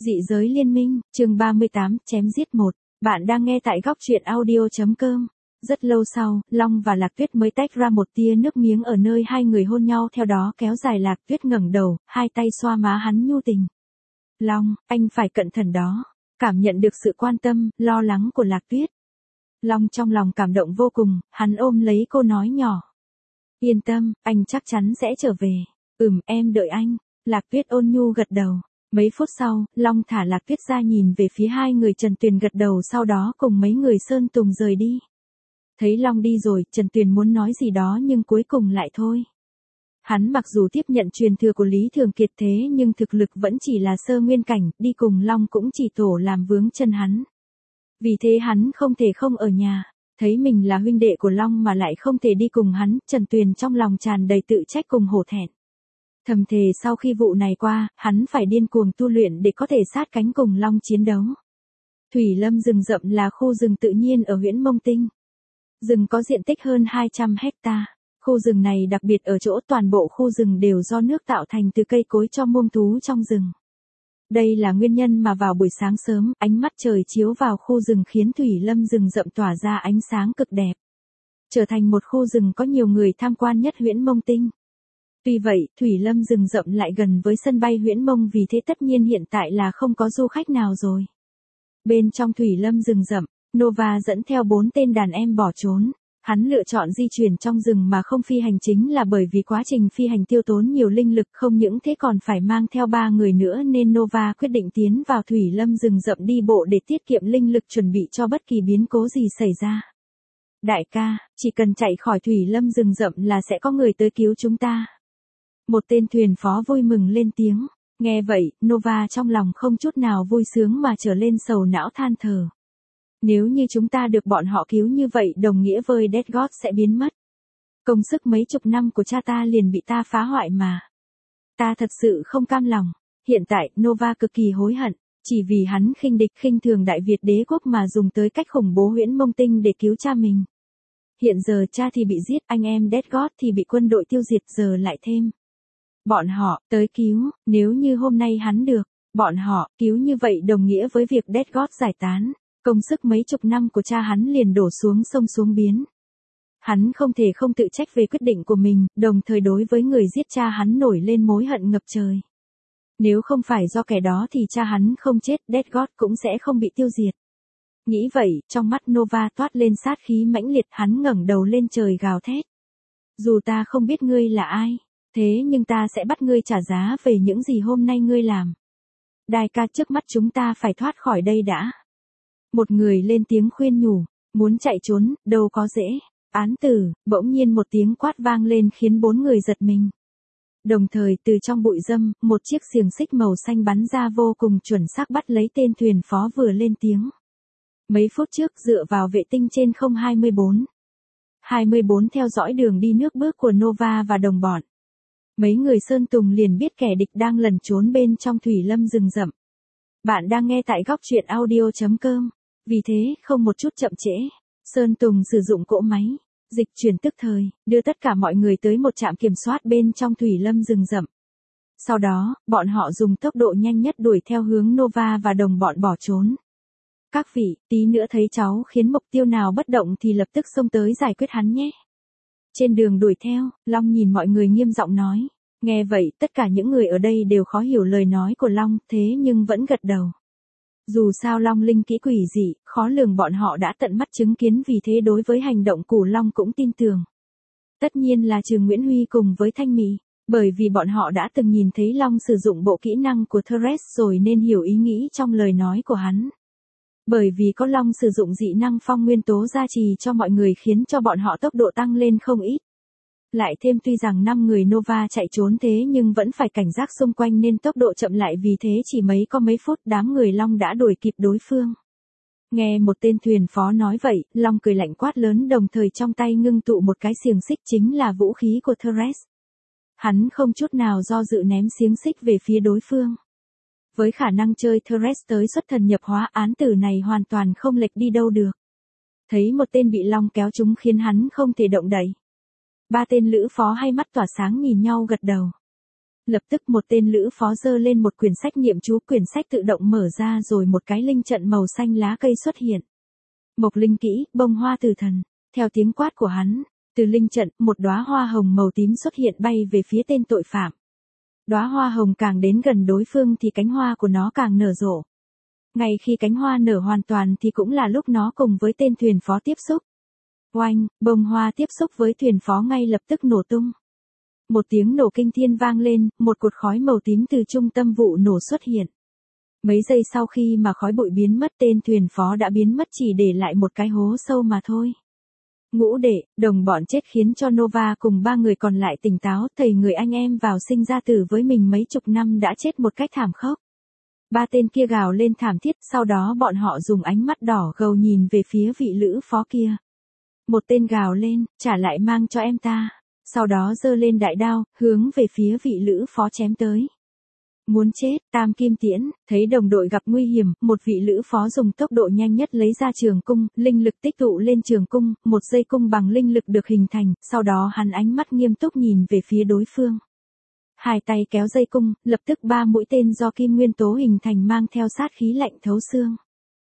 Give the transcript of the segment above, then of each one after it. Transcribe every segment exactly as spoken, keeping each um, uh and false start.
Dị giới liên minh, chương ba mươi tám, chém giết một. Bạn đang nghe tại góc truyện audio chấm com. Rất lâu sau, Long và Lạc Tuyết mới tách ra một tia nước miếng ở nơi hai người hôn nhau, theo đó kéo dài. Lạc Tuyết ngẩng đầu, hai tay xoa má hắn nhu tình. Long, anh phải cẩn thận đó. Cảm nhận được sự quan tâm, lo lắng của Lạc Tuyết. Long trong lòng cảm động vô cùng, hắn ôm lấy cô nói nhỏ. Yên tâm, anh chắc chắn sẽ trở về. Ừm, em đợi anh. Lạc Tuyết ôn nhu gật đầu. Mấy phút sau, Long thả Lạc Tuyết ra, nhìn về phía hai người. Trần Tuyền gật đầu, sau đó cùng mấy người Sơn Tùng rời đi. Thấy Long đi rồi, Trần Tuyền muốn nói gì đó nhưng cuối cùng lại thôi. Hắn mặc dù tiếp nhận truyền thừa của Lý Thường Kiệt thế nhưng thực lực vẫn chỉ là sơ nguyên cảnh, đi cùng Long cũng chỉ tổ làm vướng chân hắn. Vì thế hắn không thể không ở nhà. Thấy mình là huynh đệ của Long mà lại không thể đi cùng hắn, Trần Tuyền trong lòng tràn đầy tự trách cùng hổ thẹn. Thầm thề sau khi vụ này qua, hắn phải điên cuồng tu luyện để có thể sát cánh cùng Long chiến đấu. Thủy Lâm rừng rậm là khu rừng tự nhiên ở Huyễn Mông Tinh. Rừng có diện tích hơn hai trăm hecta. Khu rừng này đặc biệt ở chỗ toàn bộ khu rừng đều do nước tạo thành từ cây cối cho muông thú trong rừng. Đây là nguyên nhân mà vào buổi sáng sớm, ánh mắt trời chiếu vào khu rừng khiến Thủy Lâm rừng rậm tỏa ra ánh sáng cực đẹp. Trở thành một khu rừng có nhiều người tham quan nhất Huyễn Mông Tinh. Tuy vậy, Thủy Lâm rừng rậm lại gần với sân bay Huyễn Mông, vì thế tất nhiên hiện tại là không có du khách nào rồi. Bên trong Thủy Lâm rừng rậm, Nova dẫn theo bốn tên đàn em bỏ trốn. Hắn lựa chọn di chuyển trong rừng mà không phi hành chính là bởi vì quá trình phi hành tiêu tốn nhiều linh lực, không những thế còn phải mang theo ba người nữa, nên Nova quyết định tiến vào Thủy Lâm rừng rậm đi bộ để tiết kiệm linh lực, chuẩn bị cho bất kỳ biến cố gì xảy ra. Đại ca, chỉ cần chạy khỏi Thủy Lâm rừng rậm là sẽ có người tới cứu chúng ta. Một tên thuyền phó vui mừng lên tiếng. Nghe vậy, Nova trong lòng không chút nào vui sướng mà trở lên sầu não, than thở. Nếu như chúng ta được bọn họ cứu như vậy, đồng nghĩa với Death God sẽ biến mất. Công sức mấy chục năm của cha ta liền bị ta phá hoại mà. Ta thật sự không cam lòng. Hiện tại, Nova cực kỳ hối hận. Chỉ vì hắn khinh địch khinh thường Đại Việt đế quốc mà dùng tới cách khủng bố Huyễn Mông Tinh để cứu cha mình. Hiện giờ cha thì bị giết, anh em Death God thì bị quân đội tiêu diệt, giờ lại thêm bọn họ tới cứu. Nếu như hôm nay hắn được bọn họ cứu như vậy, đồng nghĩa với việc Death God giải tán. Công sức mấy chục năm của cha hắn liền đổ xuống sông xuống biến. Hắn không thể không tự trách về quyết định của mình, đồng thời đối với người giết cha hắn nổi lên mối hận ngập trời. Nếu không phải do kẻ đó thì cha hắn không chết, Death God cũng sẽ không bị tiêu diệt. Nghĩ vậy, trong mắt Nova toát lên sát khí mãnh liệt, hắn ngẩng đầu lên trời gào thét. Dù ta không biết ngươi là ai, thế nhưng ta sẽ bắt ngươi trả giá về những gì hôm nay ngươi làm. Đại ca, trước mắt chúng ta phải thoát khỏi đây đã. Một người lên tiếng khuyên nhủ, muốn chạy trốn, đâu có dễ. Án tử, bỗng nhiên một tiếng quát vang lên khiến bốn người giật mình. Đồng thời từ trong bụi râm, một chiếc xiềng xích màu xanh bắn ra vô cùng chuẩn xác bắt lấy tên thuyền phó vừa lên tiếng. Mấy phút trước dựa vào vệ tinh trên không hai mươi bốn. hai mươi bốn theo dõi đường đi nước bước của Nova và đồng bọn. Mấy người Sơn Tùng liền biết kẻ địch đang lẩn trốn bên trong Thủy Lâm rừng rậm. Bạn đang nghe tại góc truyện audio chấm com. Vì thế, không một chút chậm trễ, Sơn Tùng sử dụng cỗ máy dịch chuyển tức thời, đưa tất cả mọi người tới một trạm kiểm soát bên trong Thủy Lâm rừng rậm. Sau đó, bọn họ dùng tốc độ nhanh nhất đuổi theo hướng Nova và đồng bọn bỏ trốn. Các vị, tí nữa thấy cháu khiến mục tiêu nào bất động thì lập tức xông tới giải quyết hắn nhé. Trên đường đuổi theo, Long nhìn mọi người nghiêm giọng nói. Nghe vậy, tất cả những người ở đây đều khó hiểu lời nói của Long, thế nhưng vẫn gật đầu. Dù sao Long linh kỹ quỷ dị, khó lường, bọn họ đã tận mắt chứng kiến, vì thế đối với hành động của Long cũng tin tưởng. Tất nhiên là trừ Nguyễn Huy cùng với Thanh Mỹ, bởi vì bọn họ đã từng nhìn thấy Long sử dụng bộ kỹ năng của Thresh rồi nên hiểu ý nghĩ trong lời nói của hắn. Bởi vì có Long sử dụng dị năng phong nguyên tố gia trì cho mọi người khiến cho bọn họ tốc độ tăng lên không ít. Lại thêm tuy rằng năm người Nova chạy trốn thế nhưng vẫn phải cảnh giác xung quanh nên tốc độ chậm lại, vì thế chỉ mấy có mấy phút đám người Long đã đuổi kịp đối phương. Nghe một tên thuyền phó nói vậy, Long cười lạnh quát lớn, đồng thời trong tay ngưng tụ một cái xiềng xích chính là vũ khí của Thresh. Hắn không chút nào do dự ném xiềng xích về phía đối phương. Với khả năng chơi Thresh tới xuất thần nhập hóa, án tử này hoàn toàn không lệch đi đâu được. Thấy một tên bị Long kéo trúng khiến hắn không thể động đậy. Ba tên lữ phó hai mắt tỏa sáng nhìn nhau gật đầu. Lập tức một tên lữ phó giơ lên một quyển sách niệm chú, quyển sách tự động mở ra rồi một cái linh trận màu xanh lá cây xuất hiện. Mộc linh kỹ, bông hoa tử thần. Theo tiếng quát của hắn, từ linh trận, một đóa hoa hồng màu tím xuất hiện bay về phía tên tội phạm. Đóa hoa hồng càng đến gần đối phương thì cánh hoa của nó càng nở rộ. Ngay khi cánh hoa nở hoàn toàn thì cũng là lúc nó cùng với tên thuyền phó tiếp xúc. Oanh, bông hoa tiếp xúc với thuyền phó ngay lập tức nổ tung. Một tiếng nổ kinh thiên vang lên, một cột khói màu tím từ trung tâm vụ nổ xuất hiện. Mấy giây sau khi mà khói bụi biến mất, tên thuyền phó đã biến mất chỉ để lại một cái hố sâu mà thôi. Ngũ đệ, đồng bọn chết khiến cho Nova cùng ba người còn lại tỉnh táo, thầy người anh em vào sinh ra tử với mình mấy chục năm đã chết một cách thảm khốc. Ba tên kia gào lên thảm thiết, sau đó bọn họ dùng ánh mắt đỏ gầu nhìn về phía vị lữ phó kia. Một tên gào lên, trả lại mang cho em ta. Sau đó giơ lên đại đao, hướng về phía vị lữ phó chém tới. Muốn chết, tam kim tiễn, thấy đồng đội gặp nguy hiểm, một vị lữ phó dùng tốc độ nhanh nhất lấy ra trường cung, linh lực tích tụ lên trường cung, một dây cung bằng linh lực được hình thành, sau đó hắn ánh mắt nghiêm túc nhìn về phía đối phương. Hai tay kéo dây cung, lập tức ba mũi tên do kim nguyên tố hình thành mang theo sát khí lạnh thấu xương.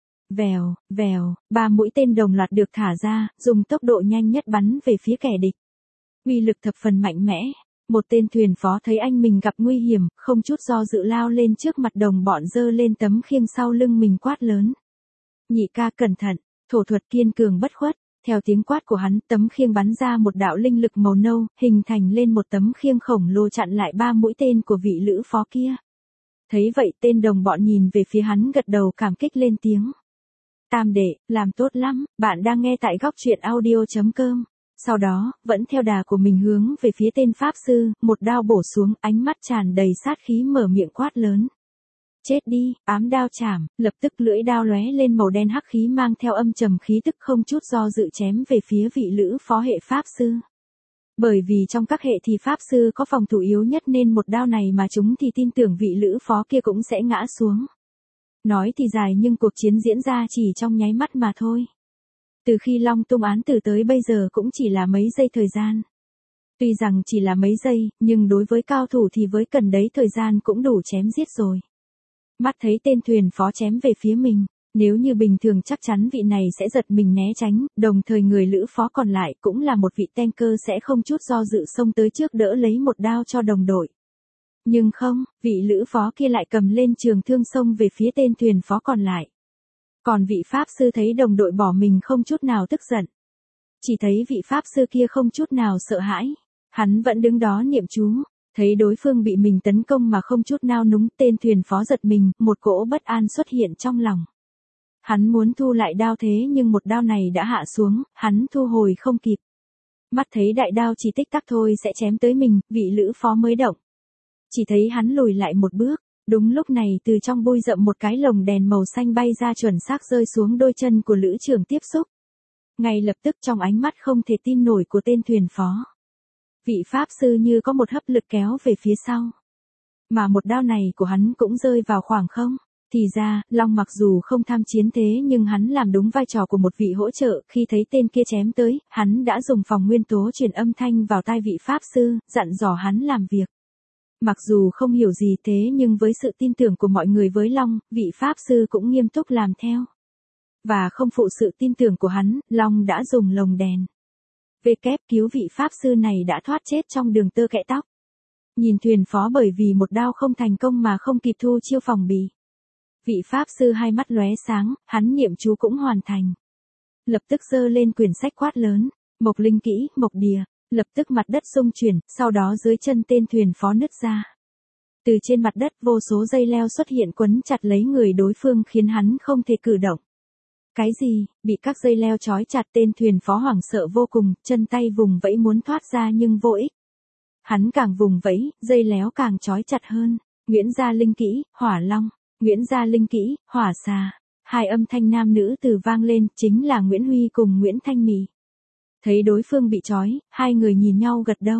Vèo, vèo, ba mũi tên đồng loạt được thả ra, dùng tốc độ nhanh nhất bắn về phía kẻ địch. Uy lực thập phần mạnh mẽ. Một tên thuyền phó thấy anh mình gặp nguy hiểm, không chút do dự lao lên trước mặt đồng bọn, giơ lên tấm khiêng sau lưng mình quát lớn. Nhị ca cẩn thận, thổ thuật kiên cường bất khuất. Theo tiếng quát của hắn, tấm khiêng bắn ra một đạo linh lực màu nâu, hình thành lên một tấm khiêng khổng lồ chặn lại ba mũi tên của vị lữ phó kia. Thấy vậy tên đồng bọn nhìn về phía hắn gật đầu cảm kích lên tiếng. Tam đệ, làm tốt lắm, bạn đang nghe tại góc truyện audio chấm com. Sau đó, vẫn theo đà của mình hướng về phía tên pháp sư, một đao bổ xuống, ánh mắt tràn đầy sát khí mở miệng quát lớn. Chết đi, ám đao chảm, lập tức lưỡi đao lóe lên màu đen hắc khí mang theo âm trầm khí tức không chút do dự chém về phía vị lữ phó hệ pháp sư. Bởi vì trong các hệ thì pháp sư có phòng thủ yếu nhất nên một đao này mà chúng thì tin tưởng vị lữ phó kia cũng sẽ ngã xuống. Nói thì dài nhưng cuộc chiến diễn ra chỉ trong nháy mắt mà thôi. Từ khi Long tung án tử tới bây giờ cũng chỉ là mấy giây thời gian. Tuy rằng chỉ là mấy giây, nhưng đối với cao thủ thì với cần đấy thời gian cũng đủ chém giết rồi. Mắt thấy tên thuyền phó chém về phía mình, nếu như bình thường chắc chắn vị này sẽ giật mình né tránh, đồng thời người lữ phó còn lại cũng là một vị tanker sẽ không chút do dự xông tới trước đỡ lấy một đao cho đồng đội. Nhưng không, vị lữ phó kia lại cầm lên trường thương xông về phía tên thuyền phó còn lại. Còn vị pháp sư thấy đồng đội bỏ mình không chút nào tức giận. Chỉ thấy vị pháp sư kia không chút nào sợ hãi. Hắn vẫn đứng đó niệm chú. Thấy đối phương bị mình tấn công mà không chút nao núng, tên thuyền phó giật mình, một cỗ bất an xuất hiện trong lòng. Hắn muốn thu lại đao thế nhưng một đao này đã hạ xuống, hắn thu hồi không kịp. Mắt thấy đại đao chỉ tích tắc thôi sẽ chém tới mình, vị lữ phó mới động. Chỉ thấy hắn lùi lại một bước. Đúng lúc này từ trong bụi rậm một cái lồng đèn màu xanh bay ra chuẩn xác rơi xuống đôi chân của lữ trưởng tiếp xúc. Ngay lập tức trong ánh mắt không thể tin nổi của tên thuyền phó. Vị pháp sư như có một hấp lực kéo về phía sau. Mà một đao này của hắn cũng rơi vào khoảng không. Thì ra, Long mặc dù không tham chiến thế nhưng hắn làm đúng vai trò của một vị hỗ trợ, khi thấy tên kia chém tới, hắn đã dùng phòng nguyên tố truyền âm thanh vào tai vị pháp sư, dặn dò hắn làm việc. Mặc dù không hiểu gì thế nhưng với sự tin tưởng của mọi người với Long, vị pháp sư cũng nghiêm túc làm theo. Và không phụ sự tin tưởng của hắn, Long đã dùng lồng đèn. Về kép cứu vị pháp sư này đã thoát chết trong đường tơ kẽ tóc. Nhìn thuyền phó bởi vì một đao không thành công mà không kịp thu chiêu phòng bị. Vị pháp sư hai mắt lóe sáng, hắn niệm chú cũng hoàn thành. Lập tức giơ lên quyển sách quát lớn, mộc linh kỹ, mộc đìa. Lập tức mặt đất xung chuyển, sau đó dưới chân tên thuyền phó nứt ra. Từ trên mặt đất vô số dây leo xuất hiện quấn chặt lấy người đối phương khiến hắn không thể cử động. Cái gì, bị các dây leo trói chặt, tên thuyền phó hoảng sợ vô cùng, chân tay vùng vẫy muốn thoát ra nhưng vô ích. Hắn càng vùng vẫy, dây léo càng trói chặt hơn. Nguyễn Gia Linh kỹ, hỏa long, Nguyễn Gia Linh kỹ, hỏa xà. Hai âm thanh nam nữ từ vang lên, chính là Nguyễn Huy cùng Nguyễn Thanh Mì. Thấy đối phương bị trói, hai người nhìn nhau gật đầu.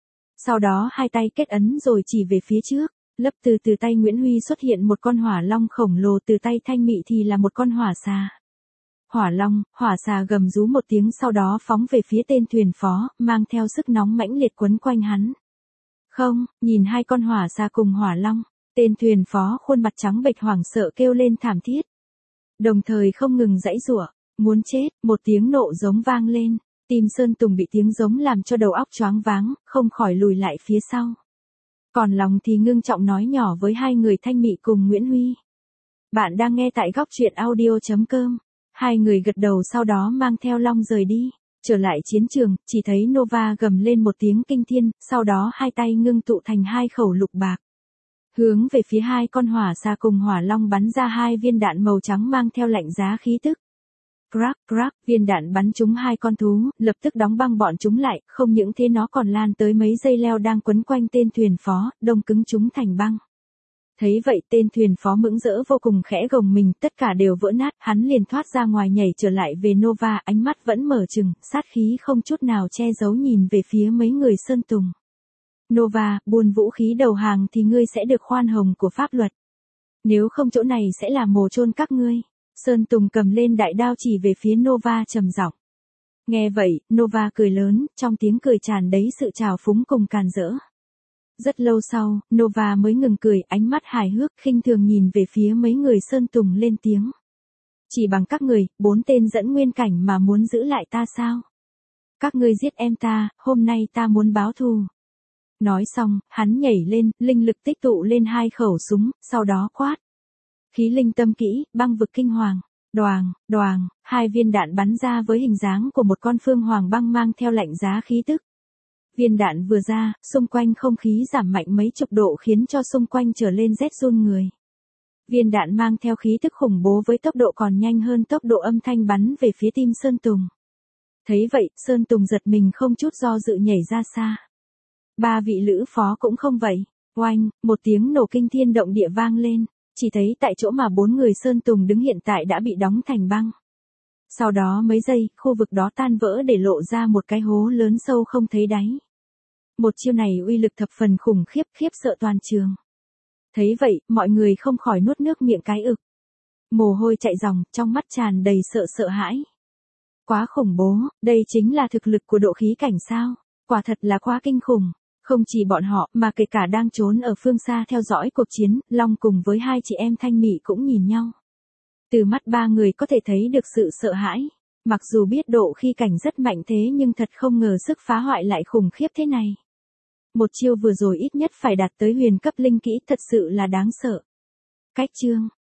Sau đó hai tay kết ấn rồi chỉ về phía trước, lấp từ từ tay Nguyễn Huy xuất hiện một con hỏa long khổng lồ, từ tay Thanh Mị thì là một con hỏa xà. Hỏa long, hỏa xà gầm rú một tiếng sau đó phóng về phía tên thuyền phó, mang theo sức nóng mãnh liệt quấn quanh hắn. Không, nhìn hai con hỏa xà cùng hỏa long, tên thuyền phó khuôn mặt trắng bệch hoảng sợ kêu lên thảm thiết. Đồng thời không ngừng giãy giụa, muốn chết, một tiếng nộ giống vang lên, tim Sơn Tùng bị tiếng giống làm cho đầu óc choáng váng, không khỏi lùi lại phía sau. Còn lòng thì ngưng trọng nói nhỏ với hai người Thanh Mị cùng Nguyễn Huy. Bạn đang nghe tại góc truyện audio.com. Hai người gật đầu sau đó mang theo Long rời đi. Trở lại chiến trường, chỉ thấy Nova gầm lên một tiếng kinh thiên, sau đó hai tay ngưng tụ thành hai khẩu lục bạc. Hướng về phía hai con hỏa xà cùng hỏa long bắn ra hai viên đạn màu trắng mang theo lạnh giá khí tức. Crack, crack, viên đạn bắn trúng hai con thú, lập tức đóng băng bọn chúng lại, không những thế nó còn lan tới mấy dây leo đang quấn quanh tên thuyền phó, đông cứng chúng thành băng. Thấy vậy tên thuyền phó mững rỡ vô cùng khẽ gồng mình, tất cả đều vỡ nát, hắn liền thoát ra ngoài nhảy trở lại về Nova, ánh mắt vẫn mở trừng, sát khí không chút nào che giấu nhìn về phía mấy người Sơn Tùng. Nova, buôn vũ khí đầu hàng thì ngươi sẽ được khoan hồng của pháp luật. Nếu không chỗ này sẽ là mồ chôn các ngươi. Sơn Tùng cầm lên đại đao chỉ về phía Nova trầm giọng. Nghe vậy, Nova cười lớn, trong tiếng cười tràn đầy sự trào phúng cùng càn rỡ. Rất lâu sau, Nova mới ngừng cười, ánh mắt hài hước khinh thường nhìn về phía mấy người Sơn Tùng lên tiếng. Chỉ bằng các người, bốn tên dẫn nguyên cảnh mà muốn giữ lại ta sao? Các ngươi giết em ta, hôm nay ta muốn báo thù. Nói xong, hắn nhảy lên, linh lực tích tụ lên hai khẩu súng, sau đó quát. Khí linh tâm kỹ, băng vực kinh hoàng. Đoàng, đoàng, hai viên đạn bắn ra với hình dáng của một con phương hoàng băng mang theo lạnh giá khí tức. Viên đạn vừa ra, xung quanh không khí giảm mạnh mấy chục độ khiến cho xung quanh trở lên rét run người. Viên đạn mang theo khí tức khủng bố với tốc độ còn nhanh hơn tốc độ âm thanh bắn về phía tim Sơn Tùng. Thấy vậy, Sơn Tùng giật mình không chút do dự nhảy ra xa. Ba vị lữ phó cũng không vậy. Oanh, một tiếng nổ kinh thiên động địa vang lên, chỉ thấy tại chỗ mà bốn người Sơn Tùng đứng hiện tại đã bị đóng thành băng. Sau đó mấy giây, khu vực đó tan vỡ để lộ ra một cái hố lớn sâu không thấy đáy. Một chiêu này uy lực thập phần khủng khiếp, khiếp sợ toàn trường. Thấy vậy, mọi người không khỏi nuốt nước miệng cái ực. Mồ hôi chạy ròng, trong mắt tràn đầy sợ sợ hãi. Quá khủng bố, đây chính là thực lực của độ khí cảnh sao? Quả thật là quá kinh khủng. Không chỉ bọn họ, mà kể cả đang trốn ở phương xa theo dõi cuộc chiến, Long cùng với hai chị em Thanh Mị cũng nhìn nhau. Từ mắt ba người có thể thấy được sự sợ hãi. Mặc dù biết độ khí cảnh rất mạnh thế nhưng thật không ngờ sức phá hoại lại khủng khiếp thế này. Một chiêu vừa rồi ít nhất phải đạt tới huyền cấp linh kỹ, thật sự là đáng sợ. Cách chương